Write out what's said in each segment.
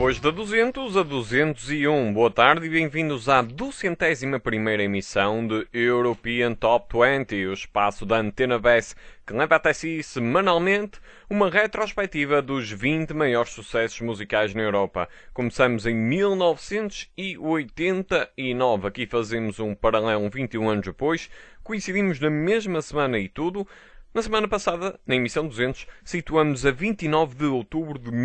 Depois da 200 a 201, boa tarde e bem-vindos à 201ª emissão de European Top 20, o espaço da Antena BES que leva até si semanalmente uma retrospectiva dos 20 maiores sucessos musicais na Europa. Começamos em 1989, aqui fazemos um paralelo 21 anos depois, coincidimos na mesma semana e tudo. Na semana passada, na emissão 200, situamos a 29 de outubro de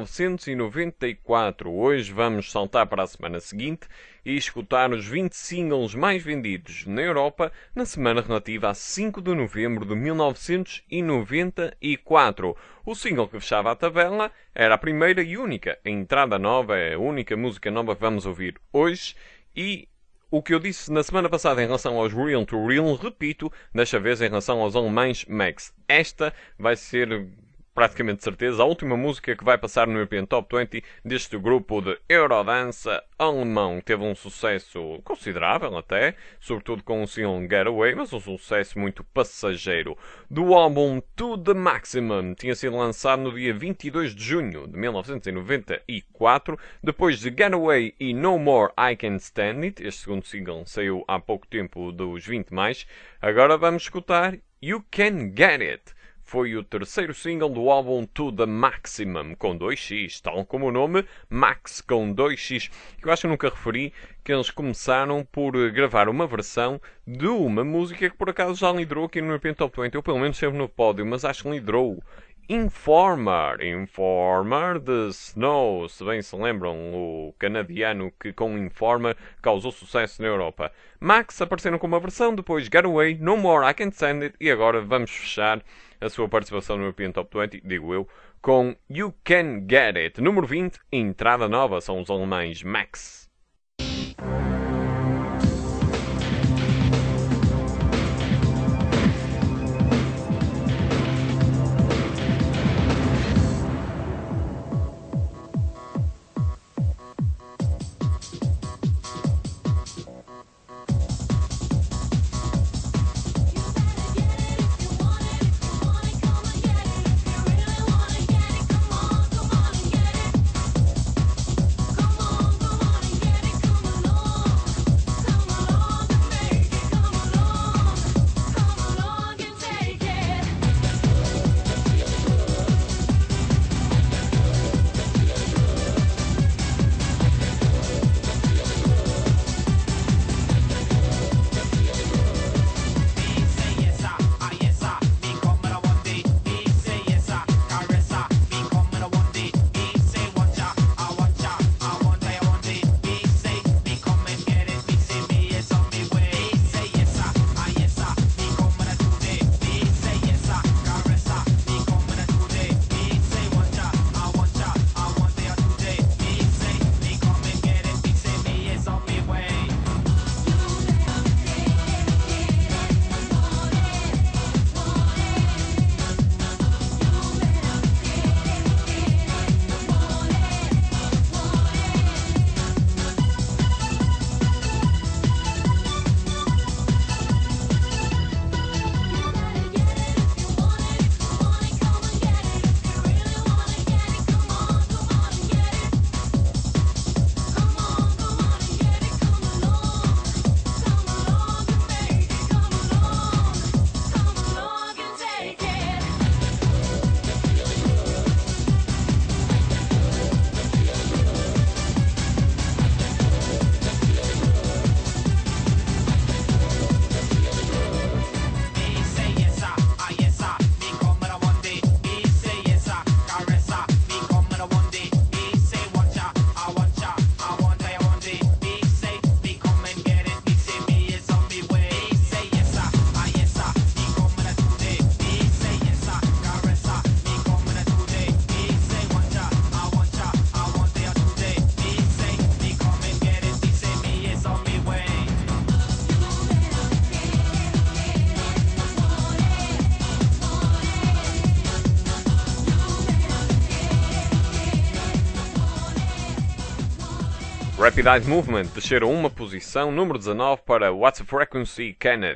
1994. Hoje vamos saltar para a semana seguinte e escutar os 20 singles mais vendidos na Europa na semana relativa a 5 de novembro de 1994. O single que fechava a tabela era a primeira e única, a entrada nova, é a única música nova que vamos ouvir hoje e o que eu disse na semana passada em relação aos Real to Real, repito, desta vez em relação aos alemães Max. Esta vai ser, praticamente certeza, a última música que vai passar no European Top 20 deste grupo de Eurodance alemão. Teve um sucesso considerável até, sobretudo com o single Getaway, mas um sucesso muito passageiro. Do álbum To The Maximum, tinha sido lançado no dia 22 de junho de 1994, depois de Getaway e No More I Can Stand It. Este segundo single saiu há pouco tempo dos 20 mais. Agora vamos escutar You Can Get It. Foi o terceiro single do álbum To The Maximum, com 2x, tal como o nome, Max com 2x. Eu acho que nunca referi que eles começaram por gravar uma versão de uma música que por acaso já liderou aqui no European Top 20. Eu pelo menos esteve no pódio, mas acho que liderou. Informer de Snow, se bem se lembram, o canadiano que com Informer causou sucesso na Europa. Max apareceram com uma versão, depois Getaway, No More I Can Stand It e agora vamos fechar a sua participação no European Top 20, digo eu, com You Can Get It. Número 20, entrada nova, são os alemães Max. Rapid Eye Movement desceram uma posição, número 19 para What's the Frequency, Kenneth.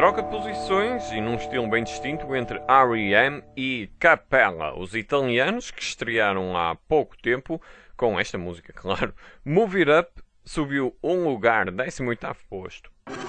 troca de posições e num estilo bem distinto entre R.E.M. e Capella, os italianos que estrearam há pouco tempo com esta música, claro. Move It Up subiu um lugar, 18º posto.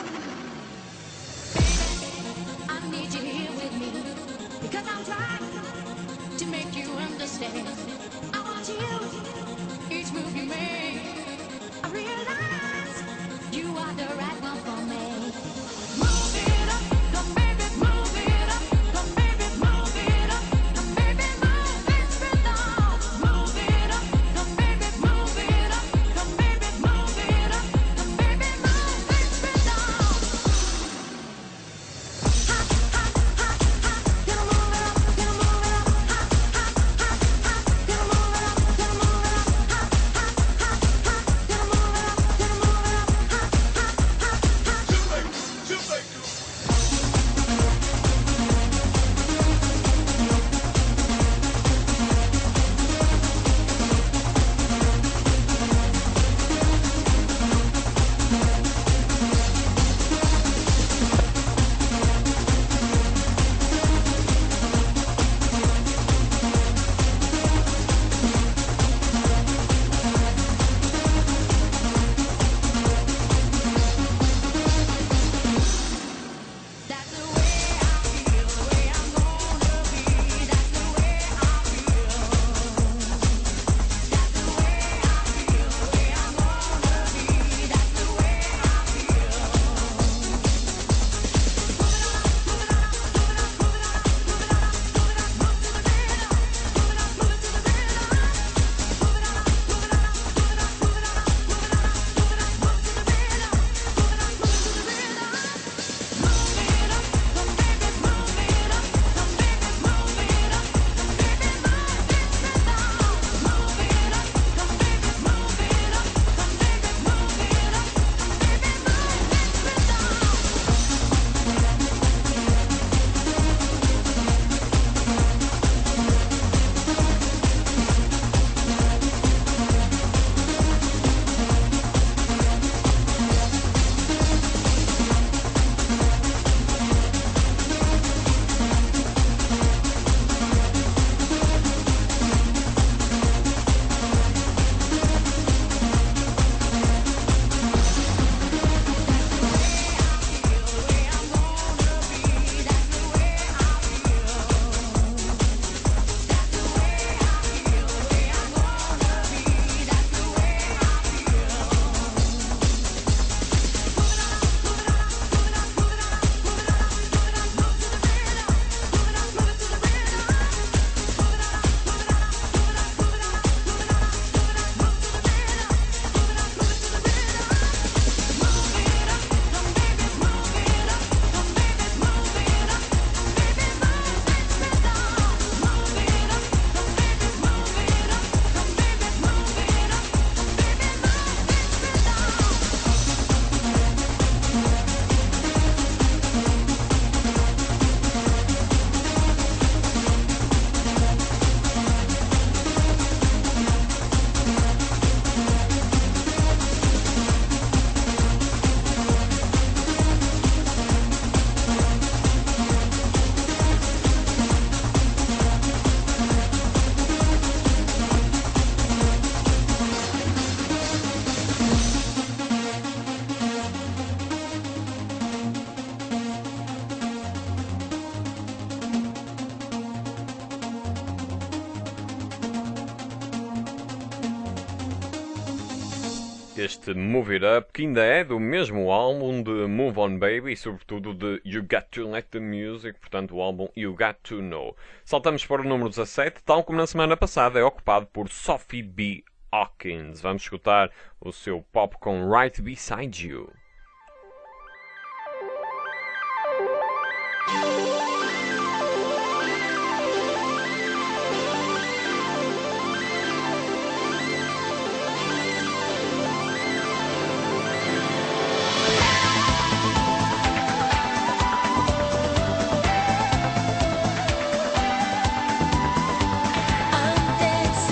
Este Move It Up, que ainda é do mesmo álbum de Move On Baby e sobretudo de You Got To Let The Music, portanto o álbum You Got To Know. Saltamos para o número 17, tal como na semana passada, é ocupado por Sophie B. Hawkins. Vamos escutar o seu pop com Right Beside You.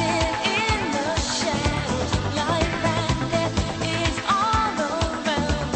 Like that, is all around.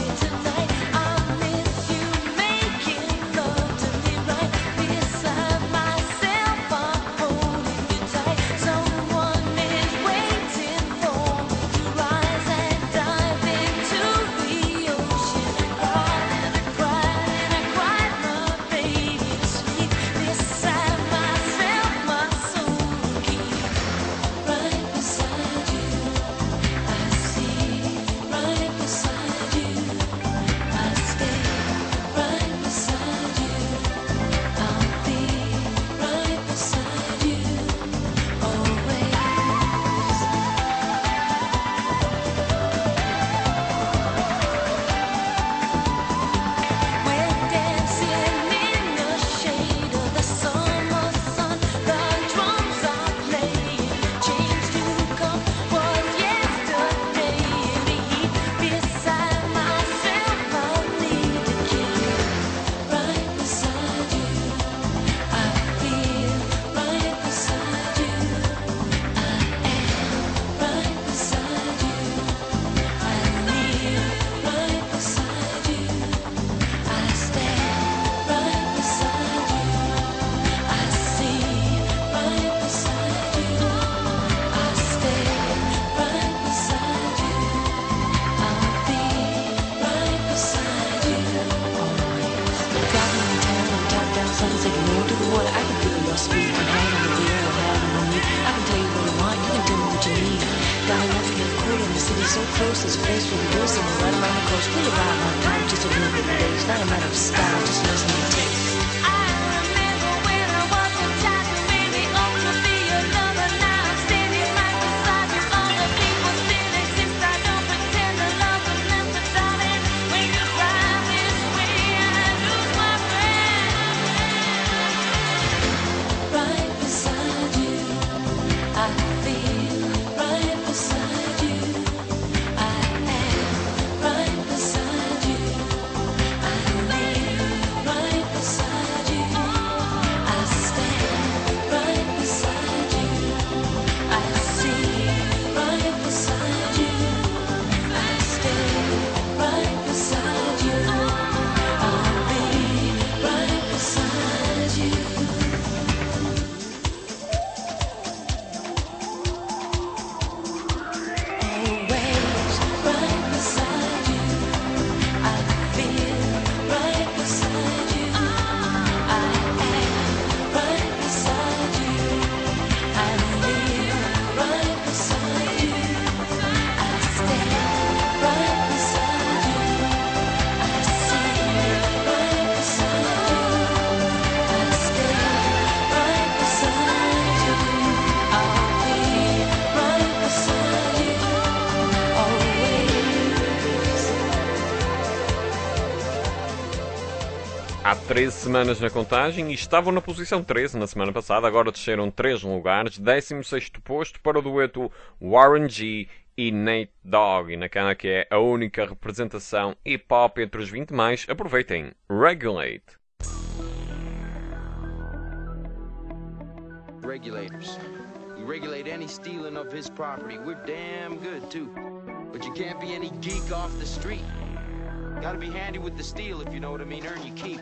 so close, this place will be losing right around the coast. We'll arrive on time, just a little bit late. It's not a matter of style, just listen to taste. Há 13 semanas na contagem e estavam na posição 13 na semana passada, agora desceram 3 lugares, 16º posto para o dueto Warren G e Nate Dogg, e naquela que é a única representação hip-hop entre os 20 mais, aproveitem, Regulate. Regulators. We regulate any stealing of his property. We're damn good too. But you can't be any geek off the street. Gotta be handy with the steel, if you know what I mean. Earn your keep.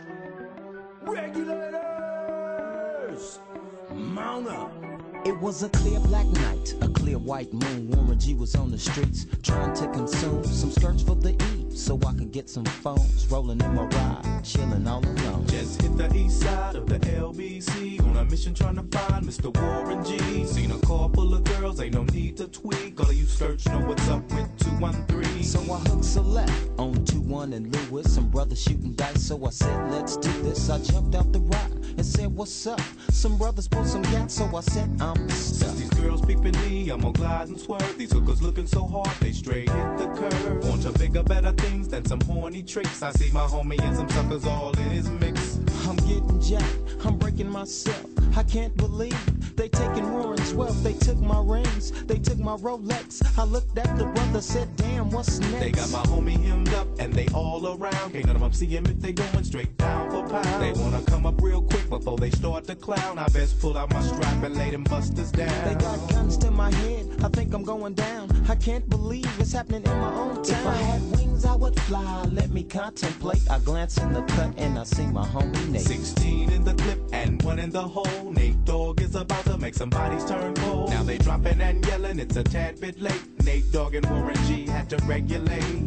Regulators! Mount up! It was a clear black night, a clear white moon. Warren G was on the streets, trying to consume some skirts for the E, so I could get some phones. Rolling in my ride, chilling all alone. Just hit the east side of the LBC on a mission trying to find Mr. Warren G. Seen a car full of girls, ain't no need to tweak. All of you search know what's up with 213. So I hooked select on 21 and Lewis. Some brothers shooting dice, so I said, let's do this. I jumped out the ride and said, what's up? Some brothers pulled some gas, so I said, I'm stuck. Since these girls peeping me, I'm gonna glide and swerve. These hookers looking so hard, they straight hit the curve. Want to bigger, better things than some horny tricks. I see my homie and some suckers all in his mix. I'm getting jacked, I'm breaking myself. I can't believe they taking Warren's wealth. They took my rings, they took my Rolex. I looked at the brother, said, damn, what's next? They got my homie hemmed up and they all around. Can't none of them see him if they going straight down for pound. They wanna come up real quick before they start to clown. I best pull out my strap and lay them busters down. They got guns to my head, I think I'm going down. I can't believe it's happening in my own town. If I had wings, I would fly, let me contemplate. I glance in the cut and I see my homie Nate. 16 in the clip and 1 in the hole. Nate Dogg is about to make some bodies turn cold. Now they dropping and yelling, it's a tad bit late. Nate Dogg and Warren G had to regulate.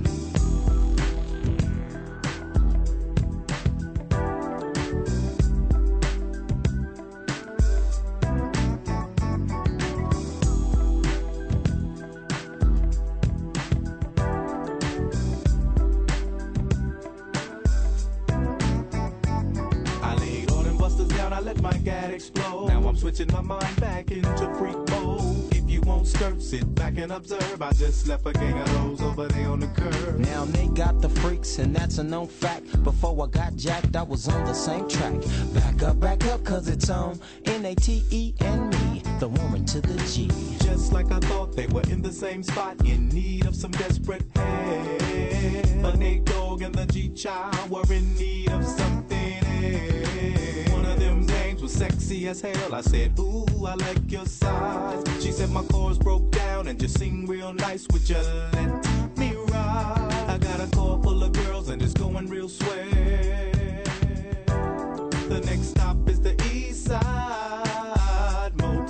I let my gat explode. Now I'm switching my mind back into freak mode. If you won't skirt, sit back and observe. I just left a gang of those over there on the curb. Now they got the freaks and that's a known fact. Before I got jacked, I was on the same track. Back up, cause it's on N-A-T-E and me, the Warren to the G. Just like I thought, they were in the same spot, in need of some desperate help. But Nate Dogg and the G-Child were in need of something else. One of them dames was sexy as hell. I said, ooh, I like your size. She said my chords broke down and just sing real nice. Would you let me ride? I got a car full of girls and it's going real swell. The next stop is the East Side Motel.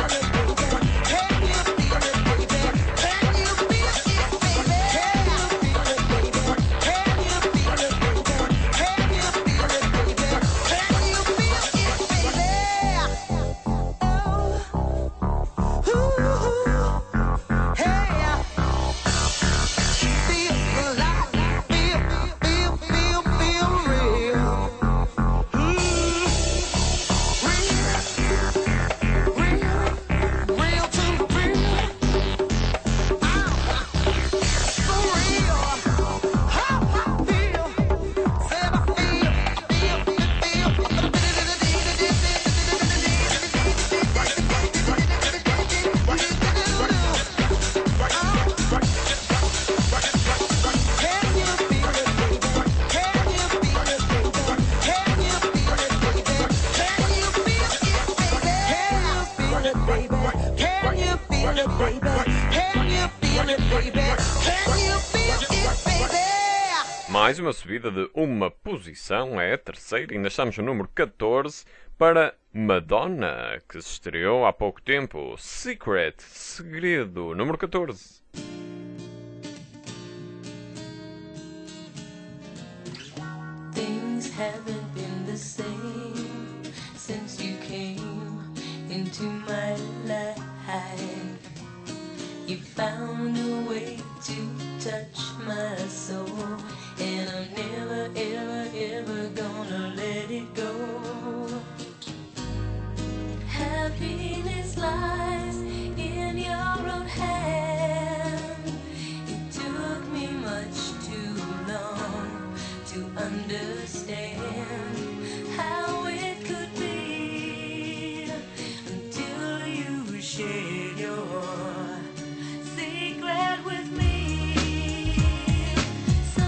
Mais uma subida de uma posição, é a terceira, ainda estamos no número 14, Para Madonna, que se estreou há pouco tempo, Secret, Segredo, número 14. Things haven't been the same since you came into my life. You found a way to touch my soul, and I'm never, ever, ever gonna let it go. Happiness lies in your own hand. It took me much too long to understand how it could be until you shared your secret with me.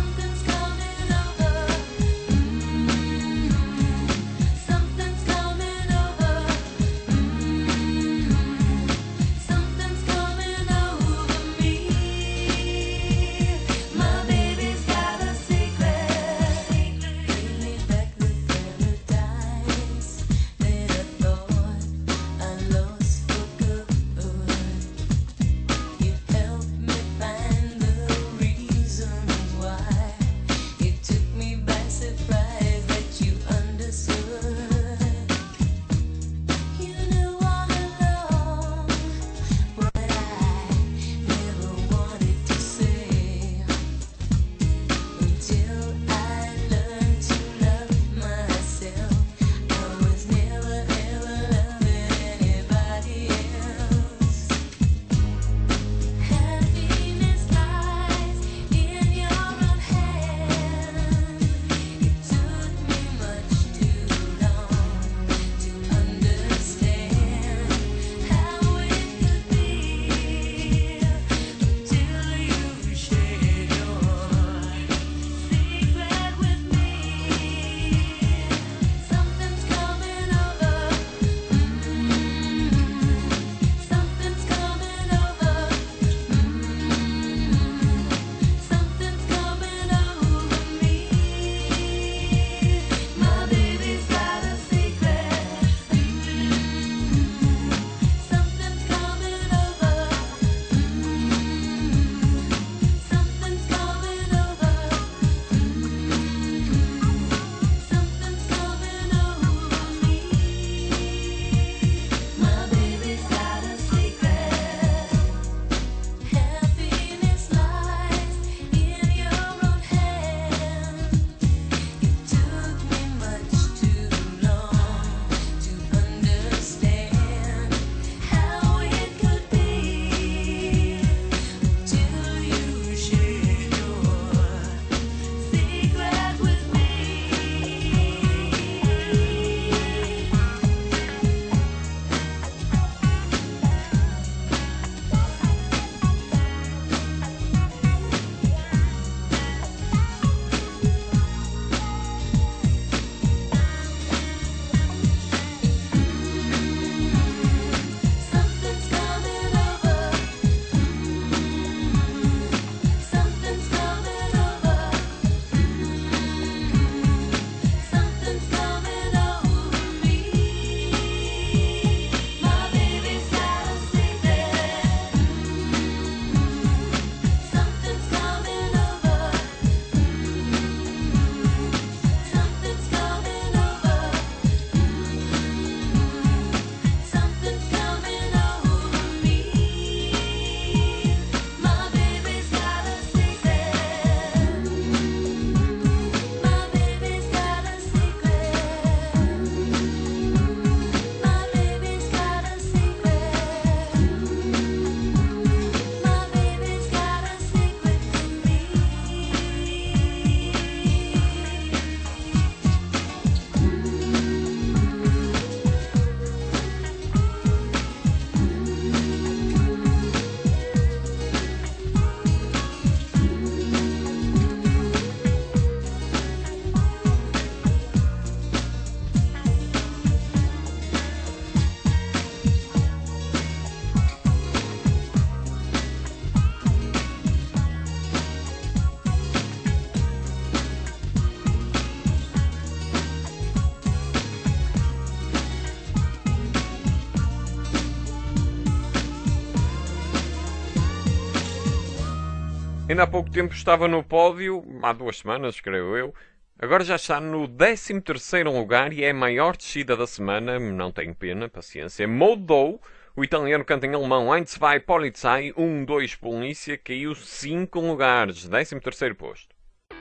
Ainda há pouco tempo estava no pódio, há 2 semanas, creio eu. Agora já está no 13º lugar e é a maior descida da semana. Não tenho pena, paciência. Moldou, o italiano canta em alemão Eins, zwei, Polizei, 1, 2, Polícia, caiu 5 lugares, 13º posto.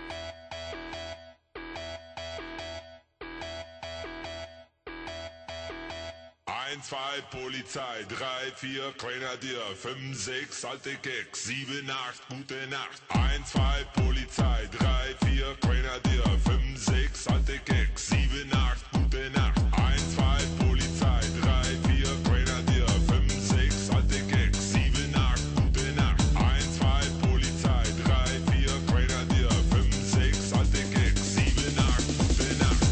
Eins, zwei, Polizei, 3, 4, Grenadier, 5, 6, alte Keks, 7, 8, gute Nacht. 1, 2, Polizei, 3, 4, Grenadier, 5, 6, alte Keks, 7, 8, gute Nacht. 1, 2, Polizei, 3, 4, Grenadier, 5, 6, alte Keks, 7, 8, gute Nacht. 1, 2, Polizei, 3, 4, Grenadier, 5, 6, alte Keks, 7, 8, gute Nacht.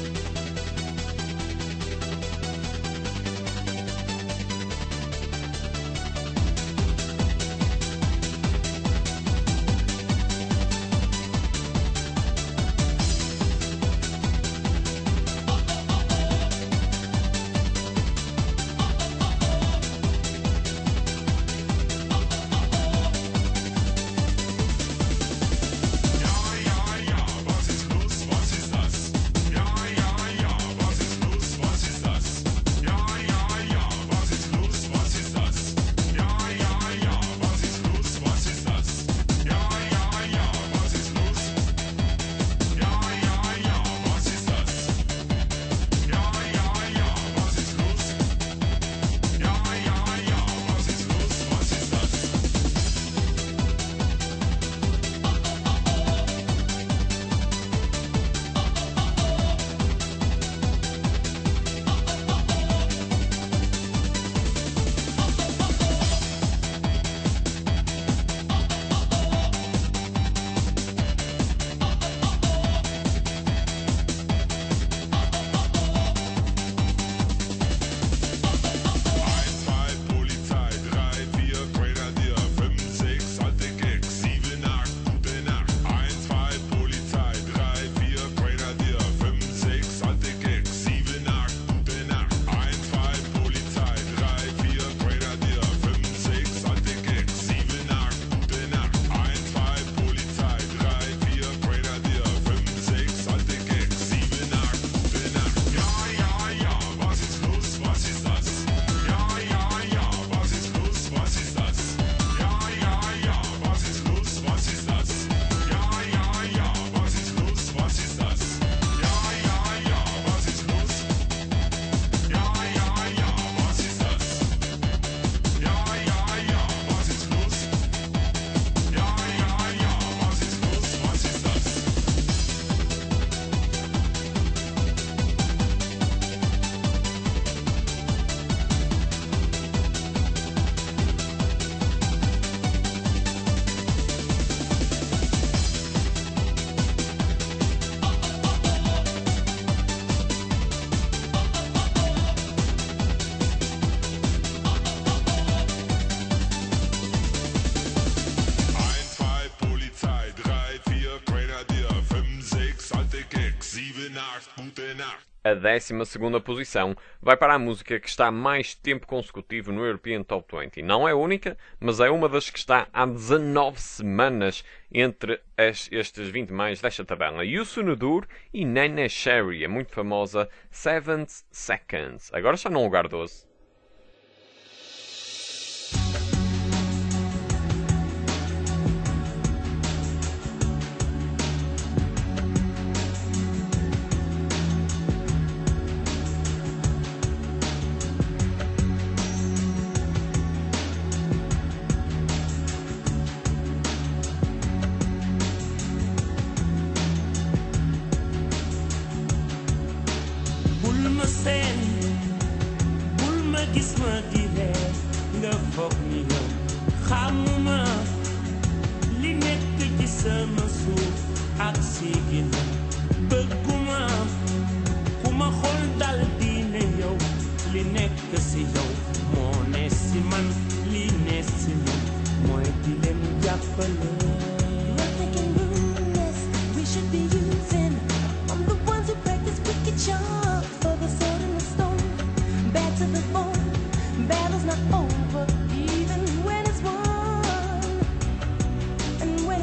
A 12ª posição vai para a música que está mais tempo consecutivo no European Top 20. Não é a única, mas é uma das que está há 19 semanas entre estes 20 mais desta tabela. Youssou N'Dour e Neneh Cherry, a muito famosa 7 Seconds. Agora está no lugar 12. Battle's not over, even when it's won. And when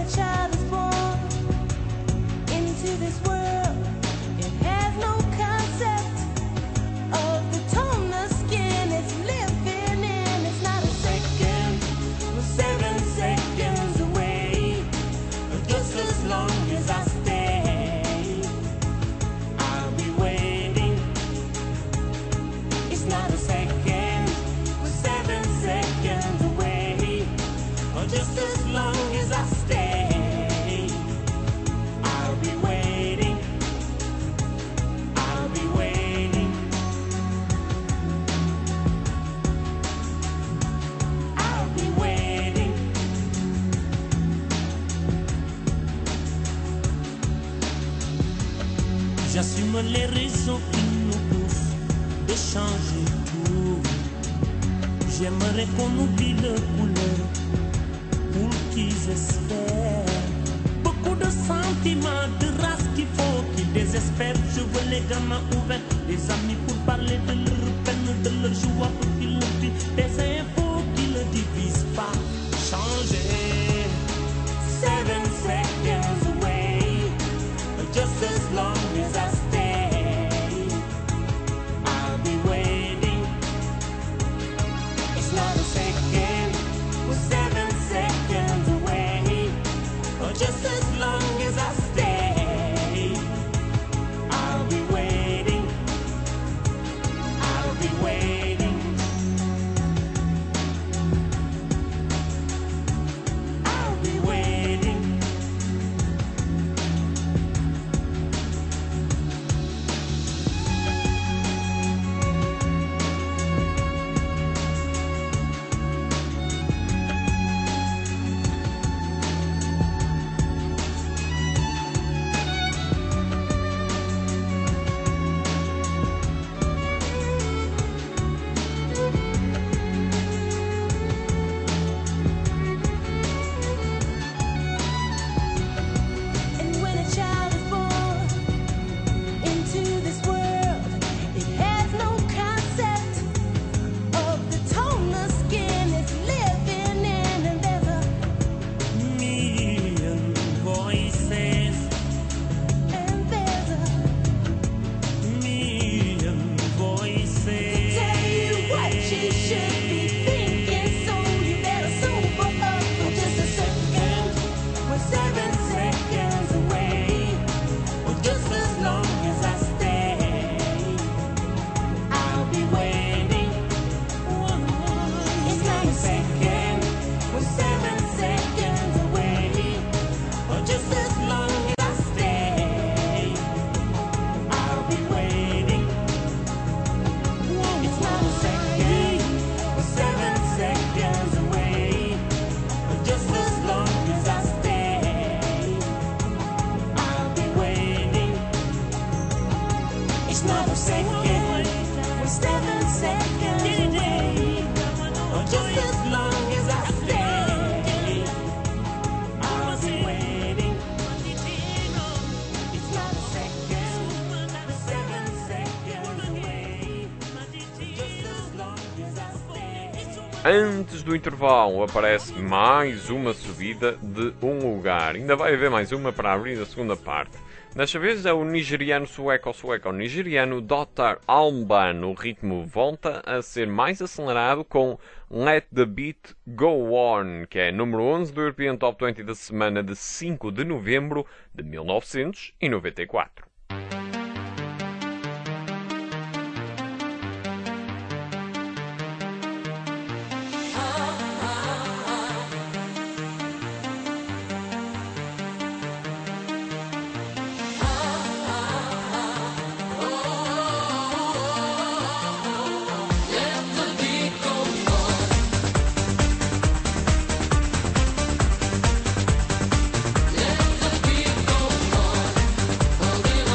J'assume les raisons qui nous poussent de changer tout. J'aimerais qu'on oublie le couleur pour qu'ils espèrent. Beaucoup de sentiments, de race qu'il faut qu'ils désespèrent. Je veux les gamins ouverts, des amis pour parler de leur peine, de leur joie pour qu'ils le vivent. Des infos qui ne divisent pas. Changer. 7 seconds away, just as long as I stay, I'll be waiting. It's not a second, we're 7 seconds away, just as long as I stay, I'll be waiting. I'll be waiting. I'll be waiting. And when a child is born into this world, it has no concept of the tone the skin is living in, and there's a million voices, and there's a million voices to tell you what you should be thinking, so you better sober up for just a second. We're 7 seconds away, or just as long as I stay, I'll be waiting. It's not a second, we're 7 seconds away, or just as long as I stay, I'll be waiting. It's not a second, we're 7 seconds away, or just as long as I stay, I'll be waiting. It's not a second, we're 7 seconds away, or just as long as I stay, I'll be waiting. It's not a second, we're 7 seconds away, just as long as I stay. Antes do intervalo aparece mais uma subida de um lugar. Ainda vai haver mais uma para abrir a segunda parte. Desta vez é o nigeriano sueco-nigeriano Dr. Alban. O ritmo volta a ser mais acelerado com Let the Beat Go On, que é número 11 do European Top 20 da semana de 5 de novembro de 1994. Let the beat go on.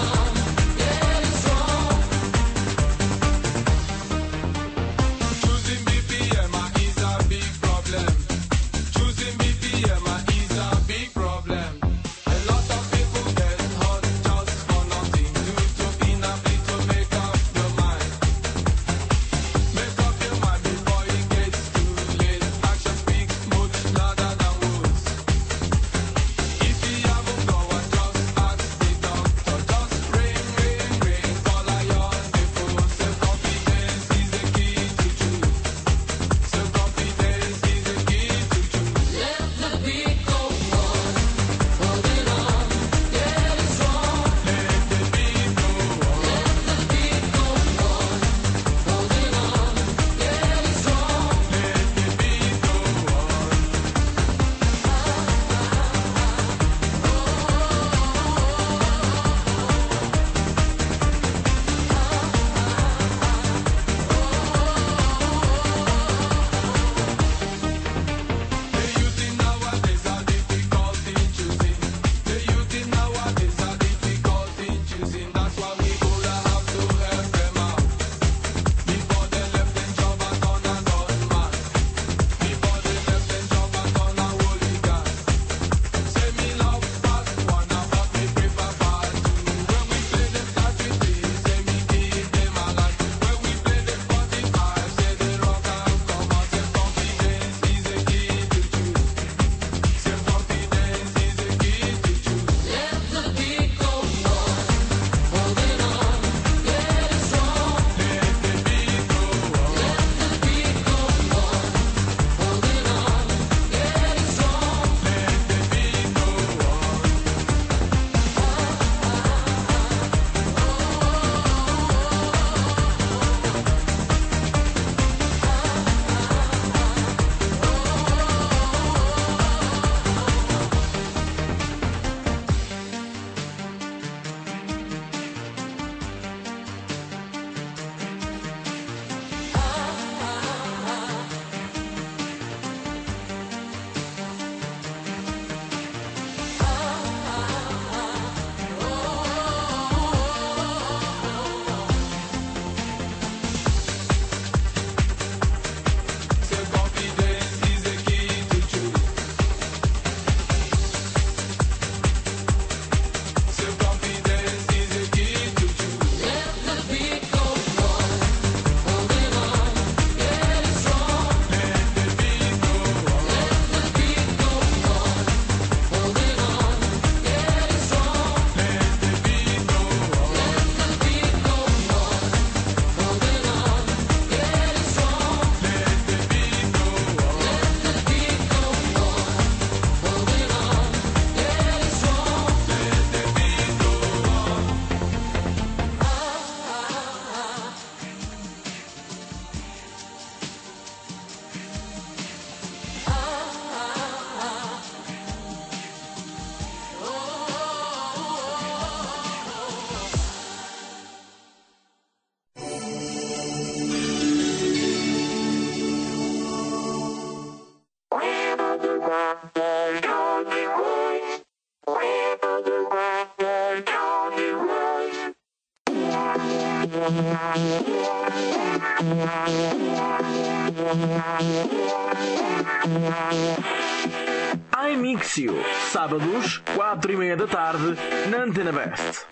iMixio, sábados, 4:30 da tarde, na Antena Best.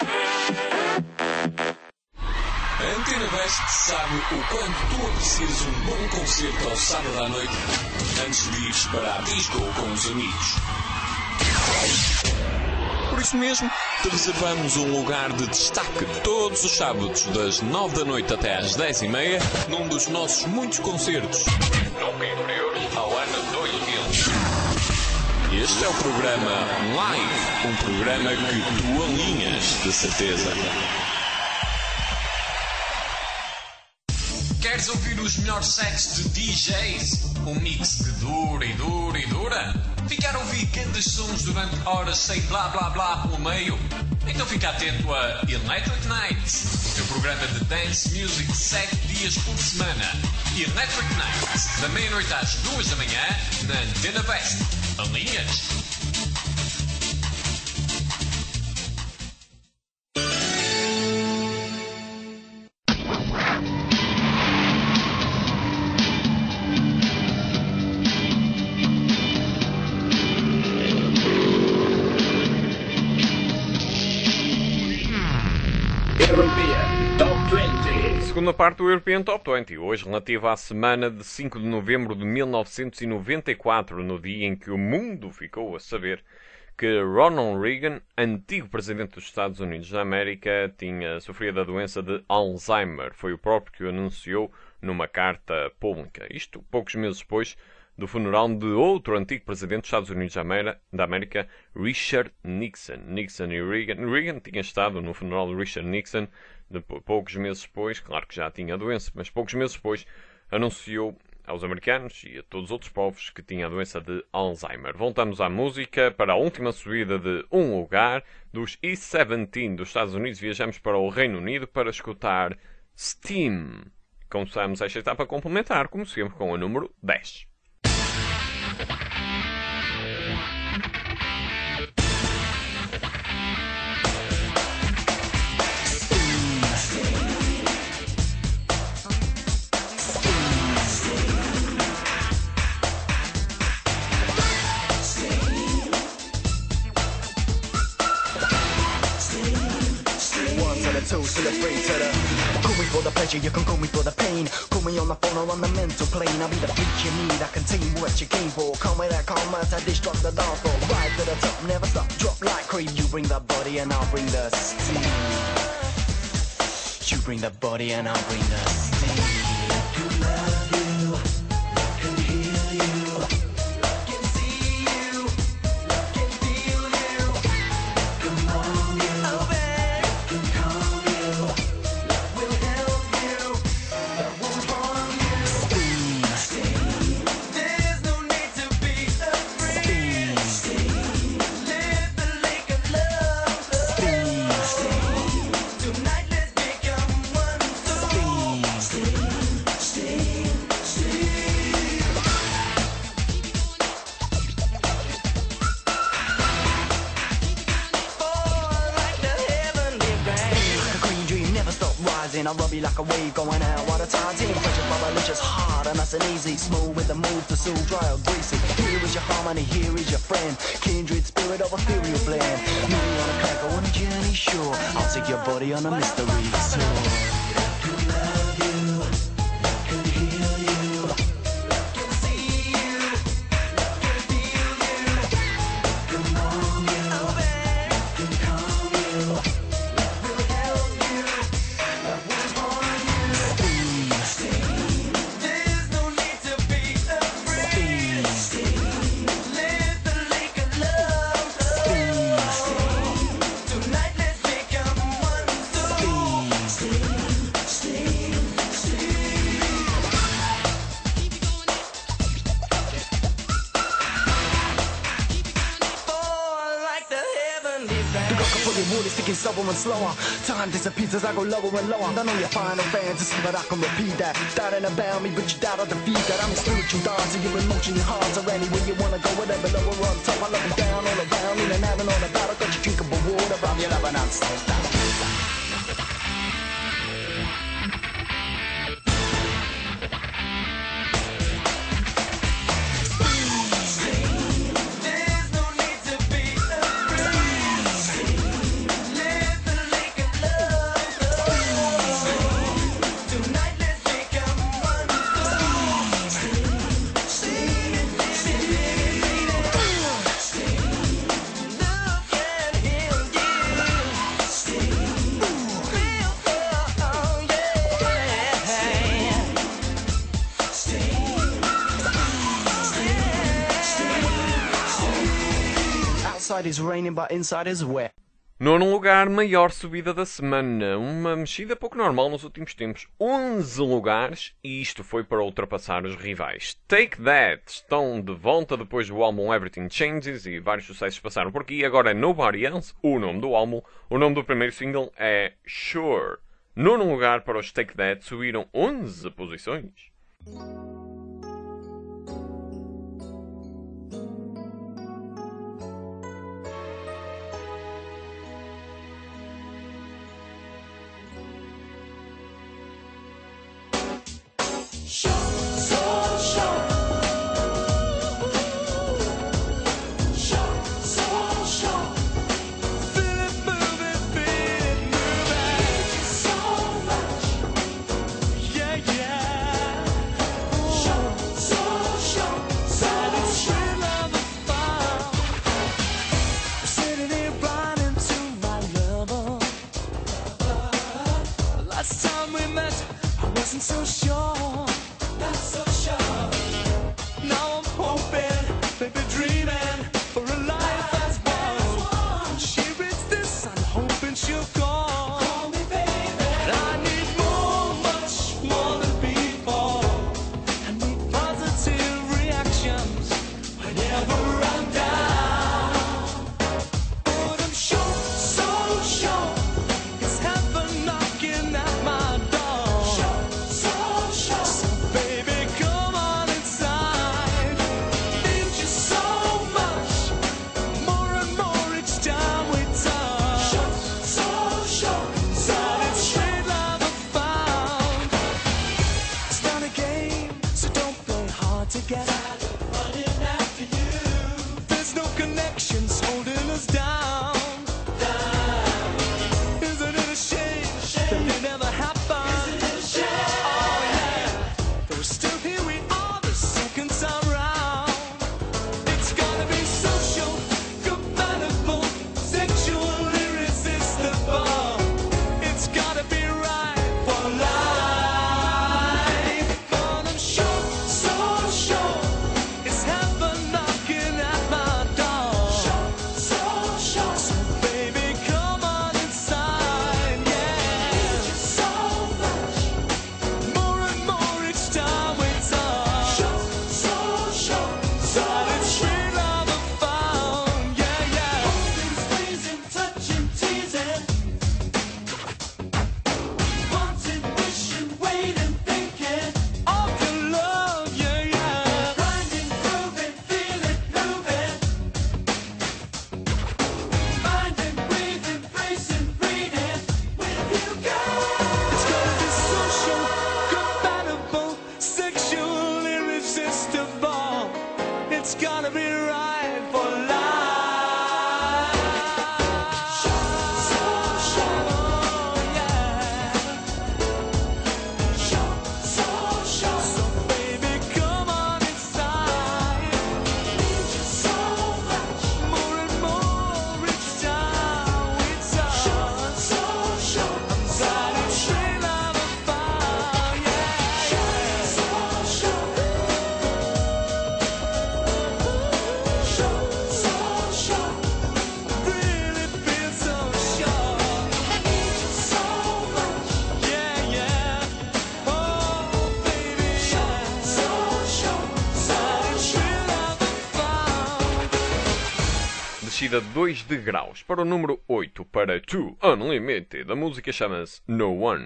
A Antena Best sabe o quanto tu aprecias um bom concerto ao sábado à noite antes de ires para a disco com os amigos. Por isso mesmo, te reservamos um lugar de destaque todos os sábados, das 9 da noite até às 10:30, num dos nossos muitos concertos, nunca inferiores ao ano 2000. Este é o programa Live, um programa que tu alinhas, de certeza. Queres ouvir os melhores sets de DJs? Um mix que dura e dura e dura? Ficar a ouvir grandes sons durante horas sem blá blá blá pelo meio? Então fica atento a Electric Nights, o teu programa de dance music 7 dias por semana. Electric Nights, da meia-noite às 2 da manhã, na Antena Best. Alinhas? Segunda parte do European Top 20, hoje relativa à semana de 5 de novembro de 1994, no dia em que o mundo ficou a saber que Ronald Reagan, antigo presidente dos Estados Unidos da América, tinha sofrido a doença de Alzheimer. Foi o próprio que o anunciou numa carta pública. Isto poucos meses depois do funeral de outro antigo presidente dos Estados Unidos da América, Richard Nixon. Nixon e Reagan. Reagan tinha estado no funeral de Richard Nixon. Poucos meses depois, claro que já tinha a doença, mas poucos meses depois anunciou aos americanos e a todos os outros povos que tinha a doença de Alzheimer. Voltamos à música. Para a última subida de um lugar dos E17 dos Estados Unidos, viajamos para o Reino Unido para escutar Steam. Começamos esta etapa complementar, como sempre, com o número 10. Two to the three to the. Call me for the pleasure, you can call me for the pain. Call me on the phone or on the mental plane. I'll be the freak you need, I contain what you came for. Call me that commerce, I destruct the dance floor. Ride to the top, never stop, drop like cream. You bring the body and I'll bring the steam. You bring the body and I'll bring the steam. To love you, can heal you, can see you, can feel you. Come on, you. I rub you like a wave going out while the tide's in. Pressure for religious hard and nice and easy. Smooth with the move to soothe, dry or greasy. Here is your harmony, here is your friend. Kindred spirit of ethereal blend. Me on a crack, on a journey, sure. I'll take your body on a mystery tour. To love you, can heal you, can see you, can feel you. Come on, you, can calm you, will help you. Slower and slower, time disappears as I go lower and lower. I know your final fantasy, but I can repeat that. Doubting about me, but you doubt I defeat that. I'm a spiritual dancer, your emotion, your hearts are anywhere you wanna go, whatever, lower on top. I love you down, all around, in and out and all about. I got you drinkable water, I'm your love and I'm so down. Outside is raining, but inside is wet. Nono lugar, maior subida da semana. Uma mexida pouco normal nos últimos tempos. 11 lugares e isto foi para ultrapassar os rivais. Take That estão de volta depois do álbum Everything Changes e vários sucessos passaram por aqui. Agora é Nobody Else, o nome do álbum. O nome do primeiro single é Sure. Nono lugar para os Take That, subiram 11 posições. So sure, not so sure. Now I'm hoping, maybe dreaming for a life as one. She reads this, I'm hoping she'll call. Call me, baby. I need more, much more than before. I need positive reactions whenever I'm down. But I'm sure, so sure, it's heaven knocking at my door. There's no connections holding us down. Isn't it a shame that it never happened? Oh yeah, but we're still here, we are the second time round. It's gotta be social, compatible, sexual, irresistible. It's gotta be right for life. But I'm sure, so sure, it's heaven knocking at my door. So baby, come on inside, yeah. So much, more and more each time we talk. Solid sweet love I found, yeah, yeah. Holding, squeezing, touching, teasing, wanting, wishing, waiting, thinking of your love, yeah, yeah. Grinding, proving, feeling, moving, finding, breathing, bracing, breathing with you, girl. It's gonna be social, compatible, sexual, irresistible. It's gotta be right for life. So baby, come on inside. More and more each time we talk. Solid straight love I found, really feel so sure. Yeah, yeah. Oh, baby, yeah. Solid straight love I found. Descida 2 degraus para o número 8 para Two Unlimited. A música chama-se No One.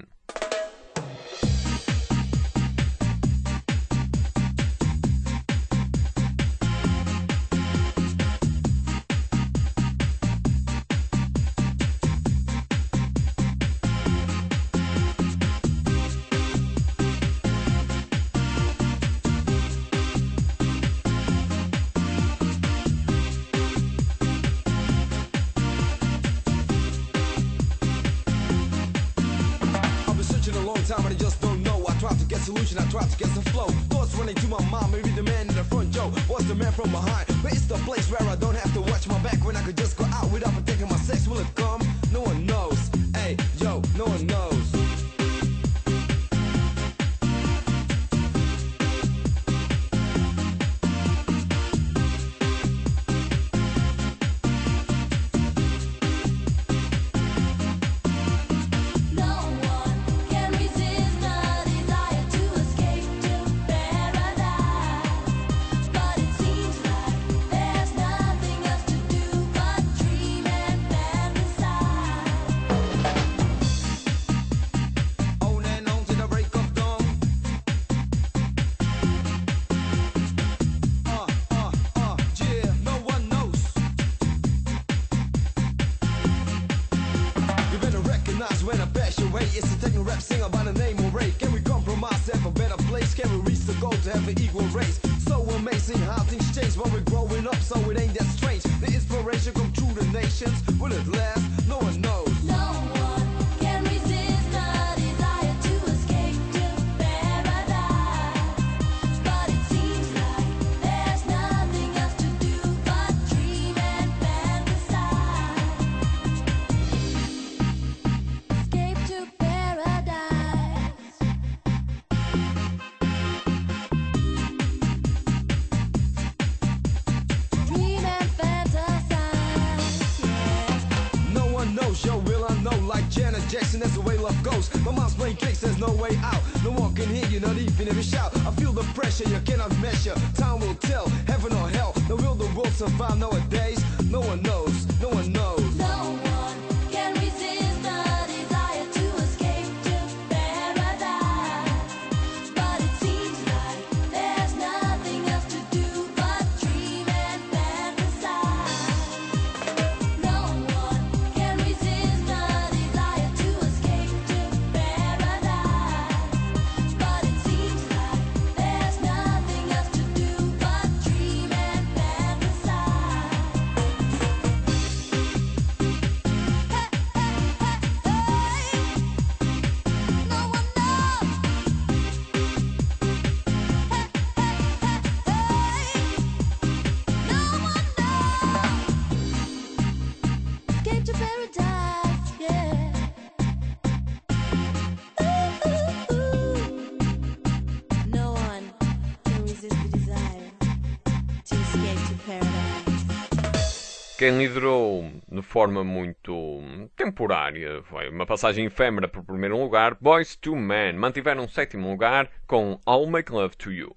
I've been searching a long time and I just don't know. I tried to get solution, I tried to get some flow. Thoughts running to my mind, maybe the man in the front, Joe was the man from behind. But it's the place where I don't have to watch my back when I could just go out without protecting my sex. Will it come? No one knows. Hey, yo, no one knows. special way. It's a techno rap singer by the name of Ray. Can we compromise, have a better place? Can we reach the goal to have an equal race? So amazing how things change when we're growing up, so it ain't that strange. The inspiration come through the nations. Will it last? No one knows. Jackson, that's the way love goes. My mom's playing cakes, there's no way out. No one can hear you, not even if you shout. I feel the pressure, you cannot measure. Time will tell, heaven or hell. Now will the world survive nowadays? No one knows, no one knows. No one can resist the desire to escape to paradise. But it seems like there's nothing else to do but dream and fantasize. No one can resist the desire to escape to paradise. But it seems like there's nothing else to do but dream and fantasize. Escape to paradise, yeah. No one can resist the desire to escape to paradise. Quem liderou de forma muito temporária, foi uma passagem efêmera para o primeiro lugar, Boyz II Men mantiveram o sétimo lugar com I'll Make Love to You.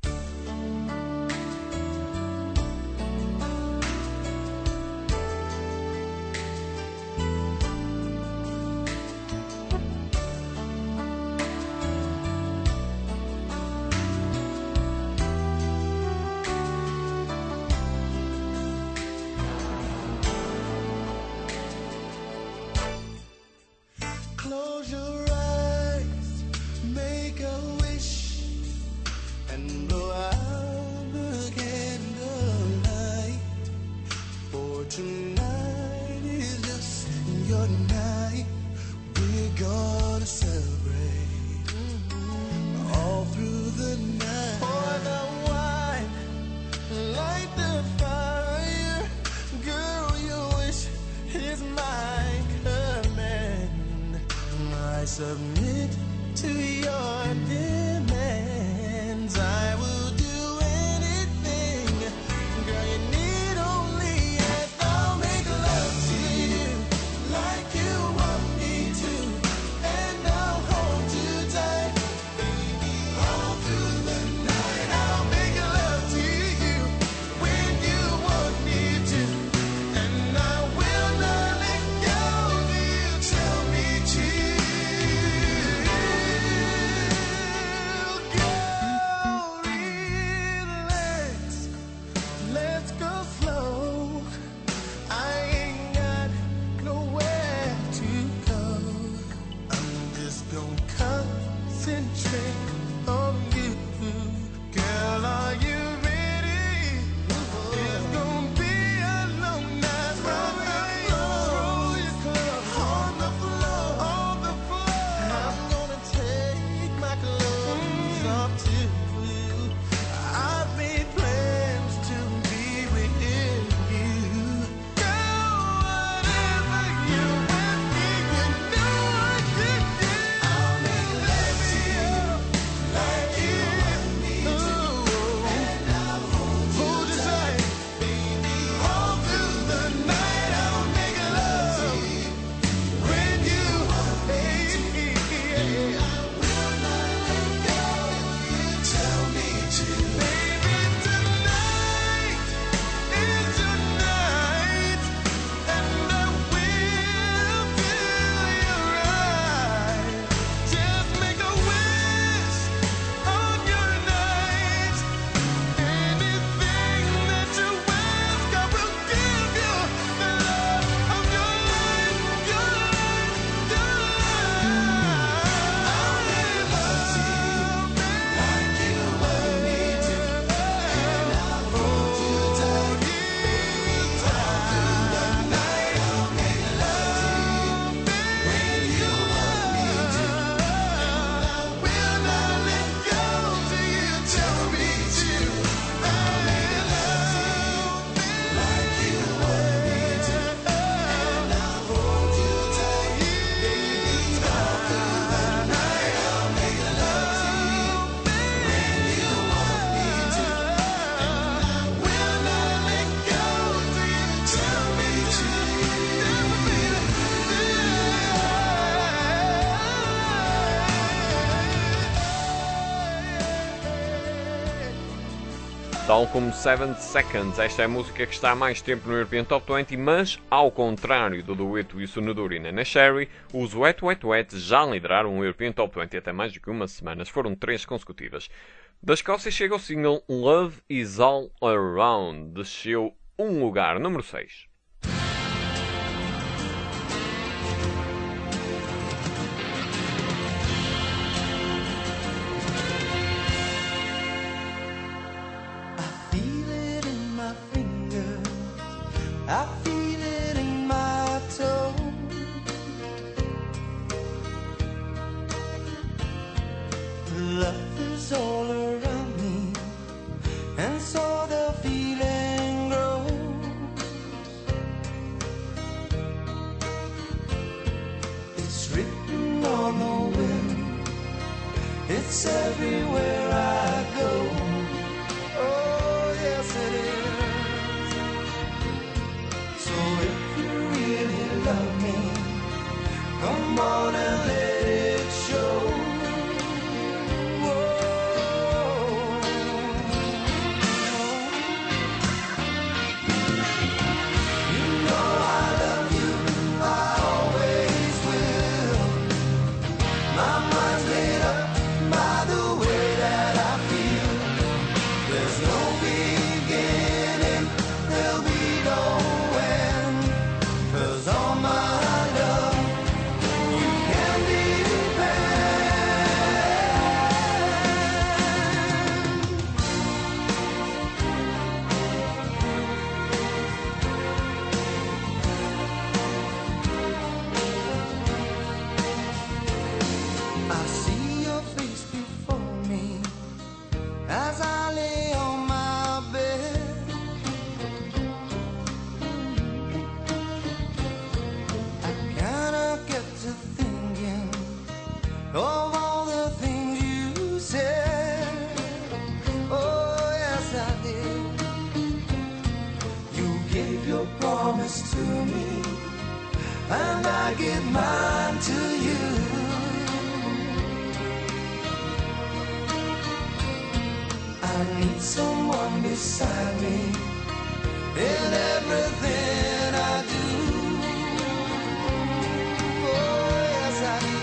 Close your eyes, make a wish, and blow out the candlelight. For tonight is just your night. We're gonna celebrate all through the night. Pour the wine, light the fire. Girl, your wish is my command. I submit to your demands. I will do anything. Girl, you need only ask. I'll make love to you like you want me to, and I'll hold you tight all through the night. I'll make love to you when you want me to, and I will not let go till you tell me to. Tal como 7 Seconds, esta é a música que está há mais tempo no European Top 20, mas, ao contrário do dueto Yusu Nodori e Nena Cherry, os Wet Wet Wet já lideraram o European Top 20 até mais do que uma semana, foram 3 consecutivas. Da Escócia chega o single Love Is All Around, desceu um lugar, número 6. I feel it in my toe. Love is all around me, and so the feeling grows. It's written on the wind, it's everywhere I go. Oh, yes it is. So if you really love me, come on and let it show. Whoa. You know I love you, I always will. My mind's made up by the way that I feel. There's no beginning, there'll be no end. 'Cause all my love, you can depend. I see your face before me as I lay on my bed. I kinda get to thinking of all the things you said. Oh, yes, I did. You gave your promise to me, and I give mine to you. I need someone beside me in everything I do. Oh, yes, I do.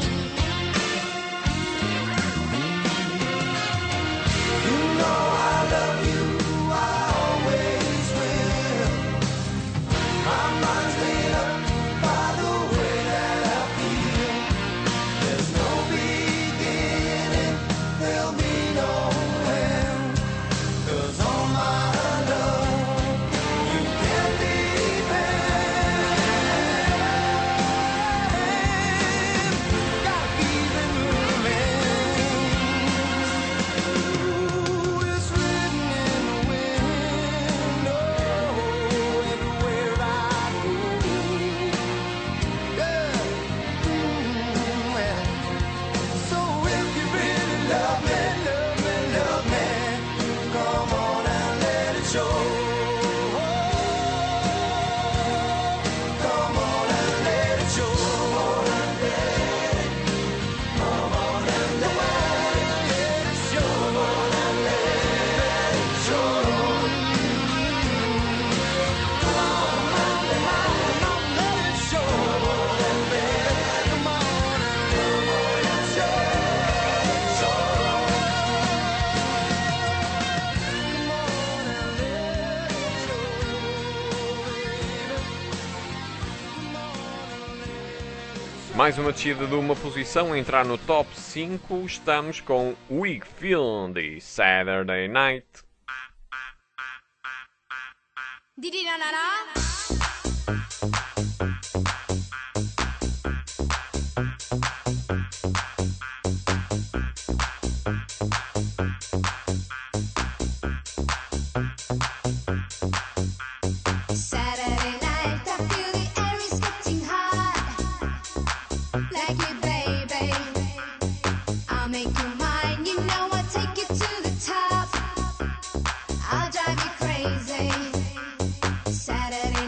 You know I love you, I always will. My mind's made up by the way that I feel. There's no beginning, there'll be no end. 'Cause all my love, you can depend. Gotta keep it moving. Ooh, it's written in the wind. Oh, everywhere I go. Yeah. Well, so if you really love me, come on and let it show. Come on and let it show. Come on and let it show. Come on and let it show. Come on and let it show. Come on and let it show. Mais uma descida de uma posição, a entrar no top 5, estamos com Weak Feeling de Saturday Night. Didi na na na. Saturday night, I feel the air is getting hot. Like me, baby. I'll make you mine, you know I'll take you to the top. I'll drive you crazy. Saturday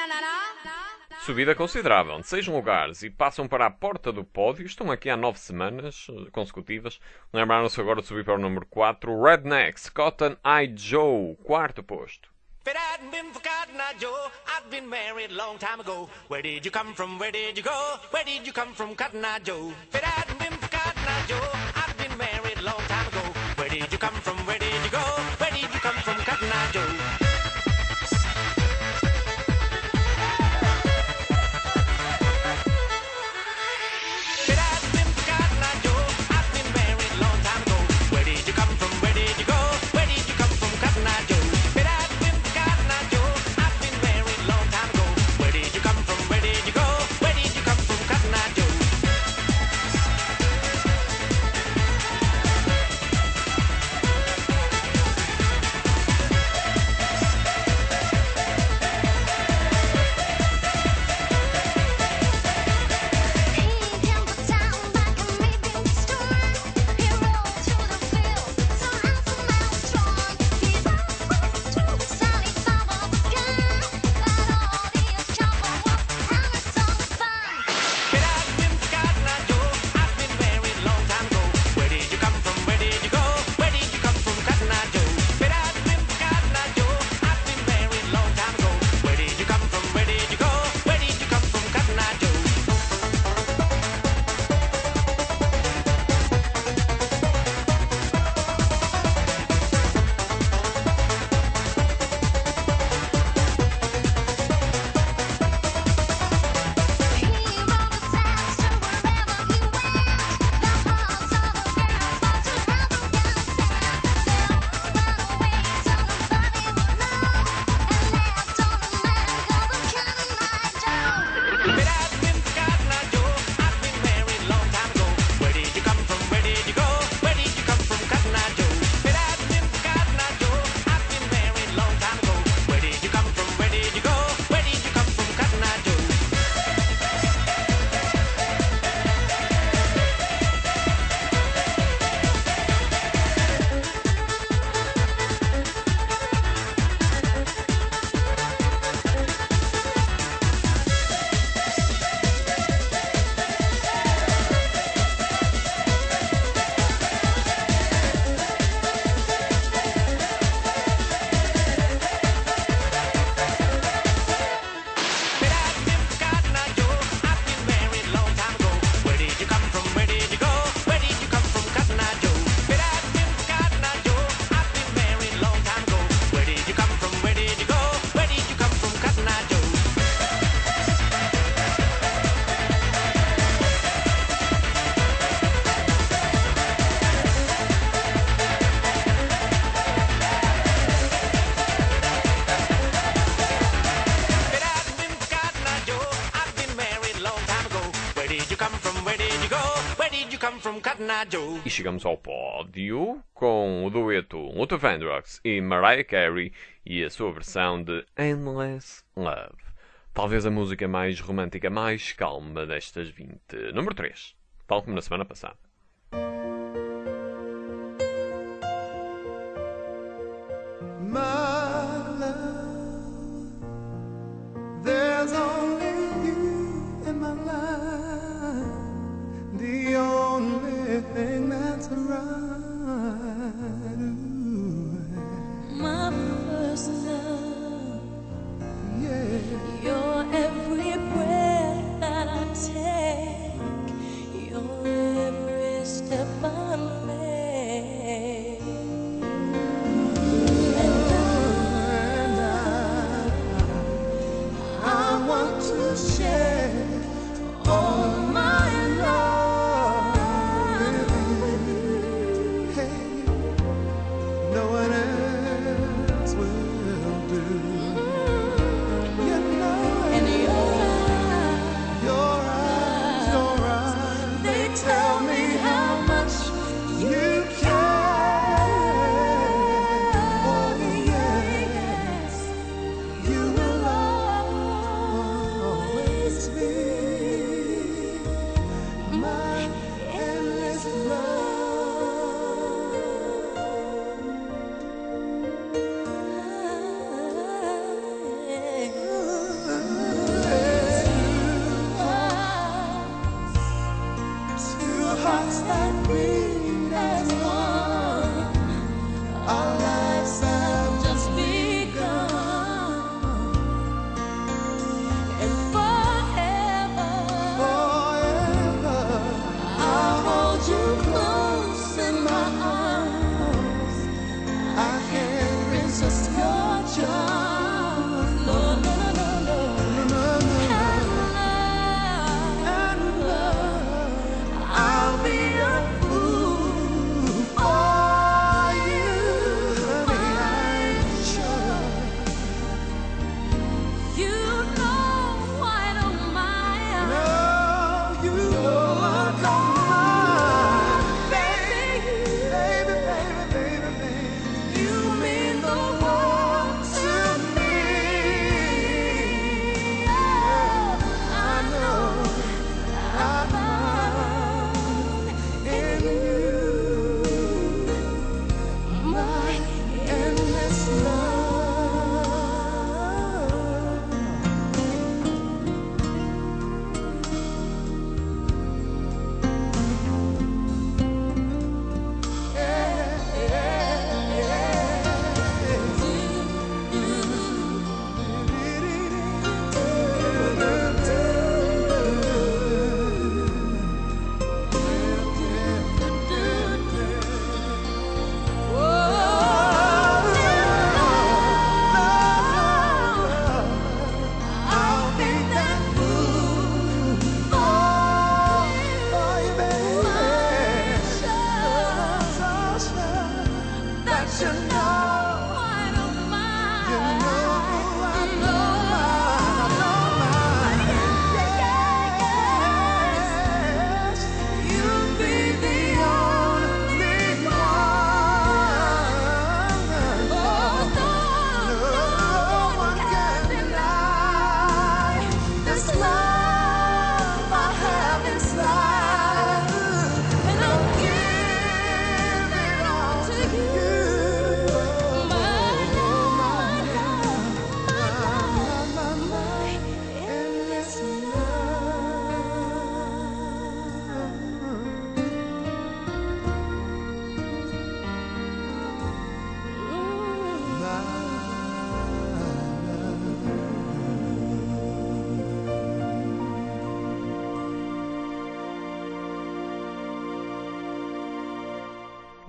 Subida considerável de 6 lugares e passam para a porta do pódio. Estão aqui há 9 semanas consecutivas. Lembraram-se agora de subir para o número 4. Rednecks, Cotton Eye Joe, quarto posto. If it hadn't been for Cotton Eye Joe, I'd been married a long time ago. Where did you come from? Where did you go? Where did you come from, Cotton Eye Joe? If it hadn't been for Cotton Eye Joe, I'd been married a long time ago. Where did you come from? Where did you go? Where did you come from, Cotton Eye Joe? E chegamos ao pódio com o dueto Luther Vandross e Mariah Carey e a sua versão de Endless Love. Talvez a música mais romântica, mais calma destas 20. Número 3, tal como na semana passada. My love, there's only you in my life, the only thing that's right. My first love, Yeah, your every breath that I take, your every step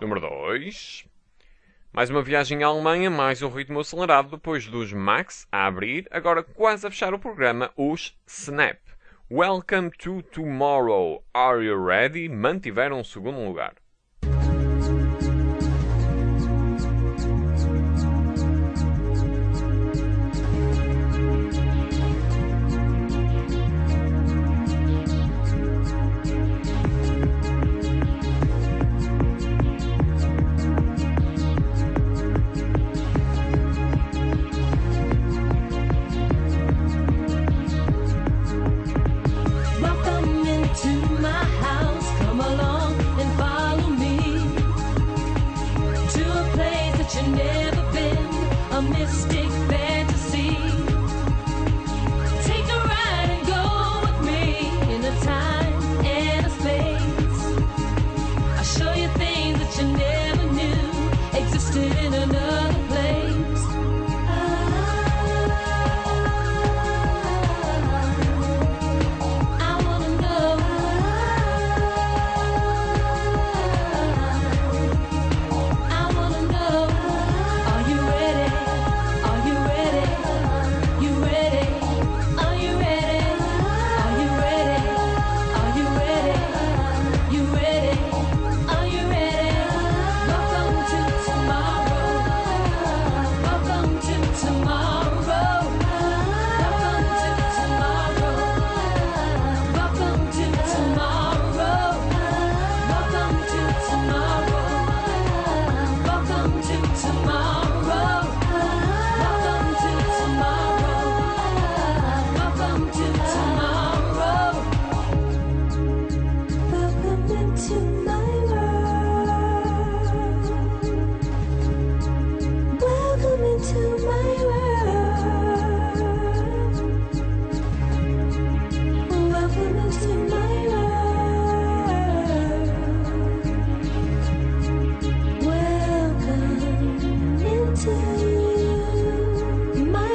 Número 2. Mais uma viagem à Alemanha, mais um ritmo acelerado depois dos Max a abrir, agora quase a fechar o programa, os Snap. Welcome to Tomorrow. Are You Ready? Mantiveram o segundo lugar. Welcome into my house. Come along and follow me to a place that you've never been, a mystic fantasy. Take a ride and go with me in a time and a space. I'll show you things that you never knew existed in another place. I wanna know. I wanna know. Are you ready? Are you ready? You ready? Are you ready? Are you ready? Are you ready? You ready? Are you ready? Welcome to tomorrow. Welcome to tomorrow. Welcome to tomorrow. Welcome to tomorrow. Welcome to tomorrow. Welcome to tomorrow. Welcome to tomorrow. Welcome to tomorrow. Welcome into my world. Welcome into my world. Welcome into my world. Welcome into my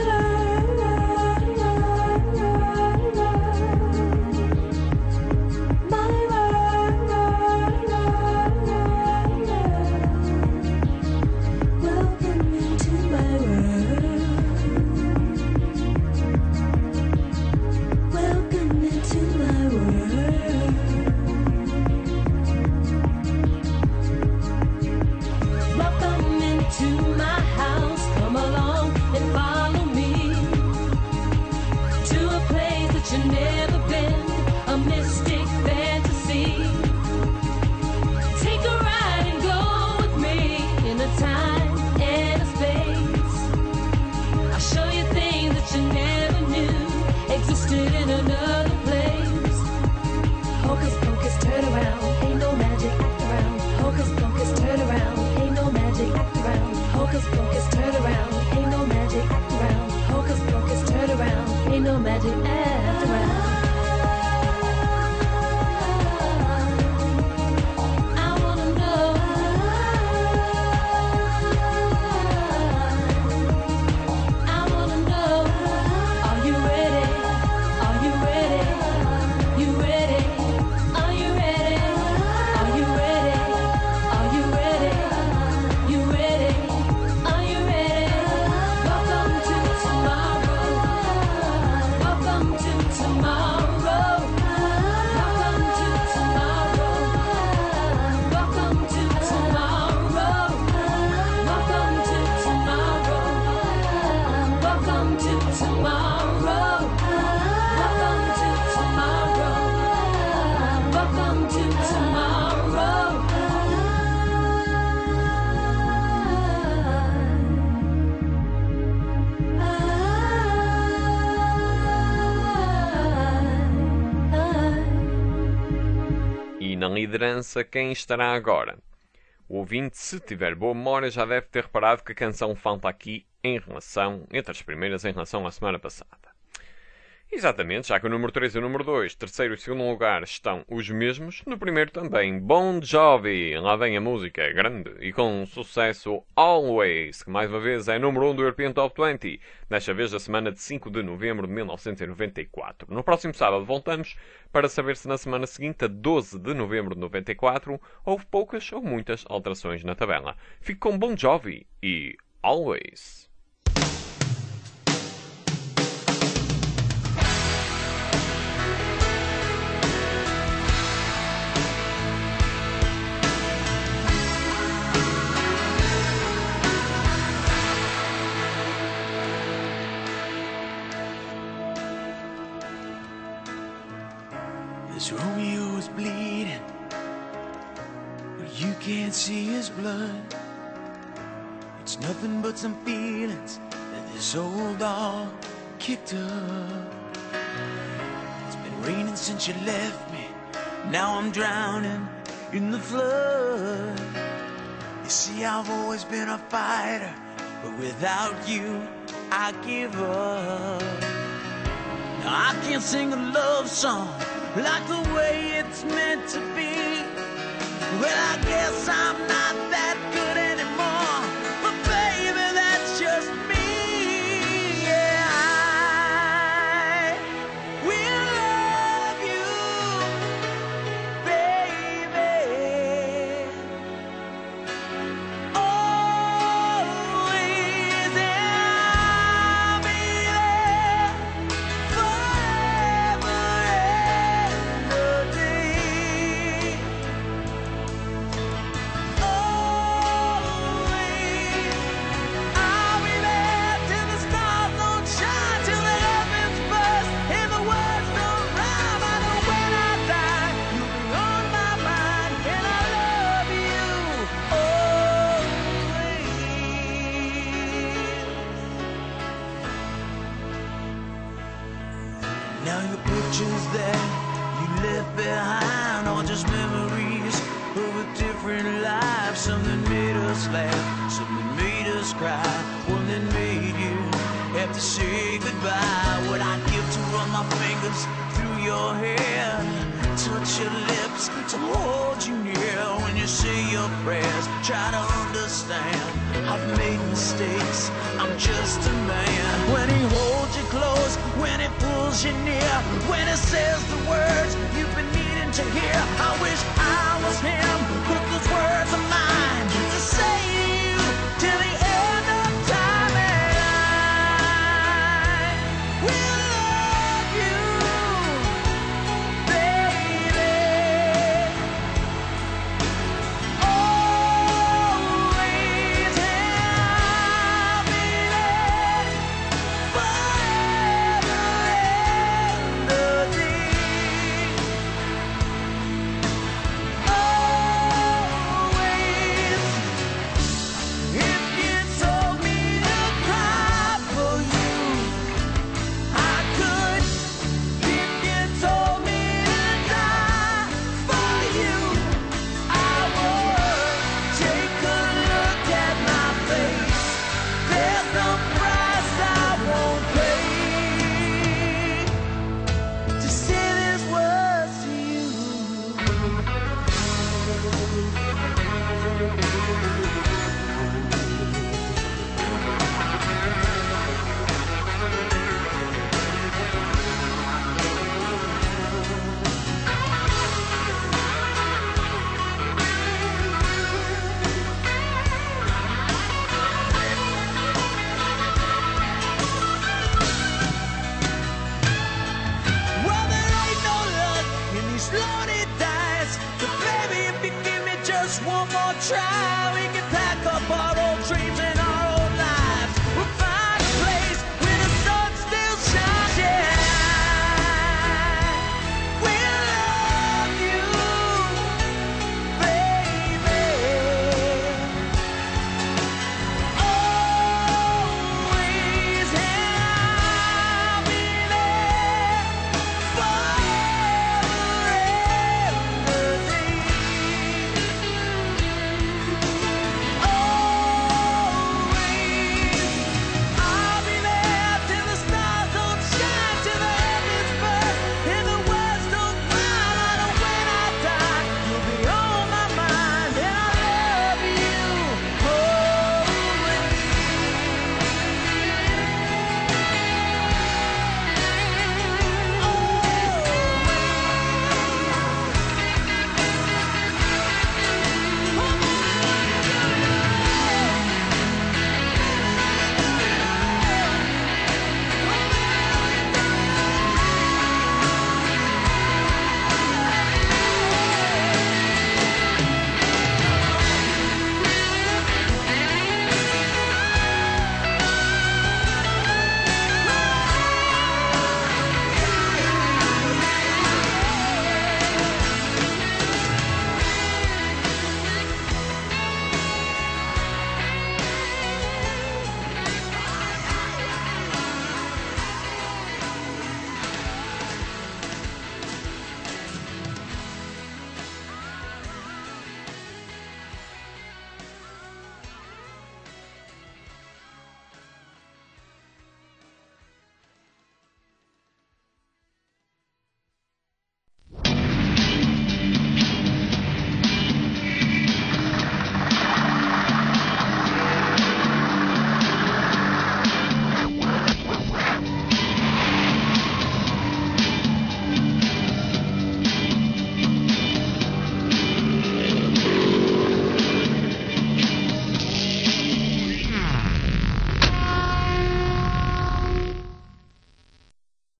Welcome into my world. Welcome into my world. Welcome into my house. Come along and follow me to a place that you've never been, a mystic fantasy. Take a ride and go with me in a time and a space. I'll show you things that you never knew existed in another place. Hocus pocus, turn around, ain't no magic, act around. Hocus pocus, turn around, ain't no magic, act around. Hocus pocus, turn around, ain't no magic, act around. Hocus pocus, turn around, ain't no magic, act around. I wanna know. I wanna know. Are you ready? Are you ready? You ready? Are you ready? Are you ready? Are you ready? You ready? Are you ready? Welcome to tomorrow. Welcome to tomorrow. Welcome to tomorrow. Welcome to tomorrow. Welcome to tomorrow. Welcome to tomorrow. Welcome to tomorrow. Welcome to tomorrow. E na liderança, quem estará agora? O ouvinte, se tiver boa memória, já deve ter reparado que a canção falta aqui entre as primeiras em relação à semana passada. Exatamente, já que o número 3 e o número 2, terceiro e segundo lugar, estão os mesmos. No primeiro também, Bon Jovi. Lá vem a música, grande e com sucesso Always, que mais uma vez é número 1 do European Top 20. Desta vez da semana de 5 de novembro de 1994. No próximo sábado voltamos para saber se na semana seguinte, a 12 de novembro de 94, houve poucas ou muitas alterações na tabela. Fico com Bon Jovi e Always. As Romeo is bleeding, but you can't see his blood. It's nothing but some feelings that this old dog kicked up. It's been raining since you left me. Now I'm drowning in the flood. You see, I've always been a fighter, but without you, I give up. Now I can't sing a love song like the way it's meant to be. Well, I guess I'm not that good anymore, but baby, that's just me. Yeah, I will love you, baby, always, and I'll be there forever. Now your pictures that you left behind are just memories of a different life. Something made us laugh, something made us cry, one that made you have to say goodbye. What I'd give to run my fingers through your hair, touch your lips, to hold you near when you say your prayers. Try to understand, I've made mistakes, I'm just a man. When he holds you close, when he pulls you near, when he says the words you've been needing to hear, I wish I was him, put those words of mine to say to you till the end of time. And I will love you, baby, always, and I'll be there forever and a day. Always, if you told me to cry for you, I could. If you told me to die for you, I would. Take a look at my face. There's no price I won't pay to say these words to you. Well, there ain't no luck in these loaded dice, but baby, if you give me just one more try, we can pack up our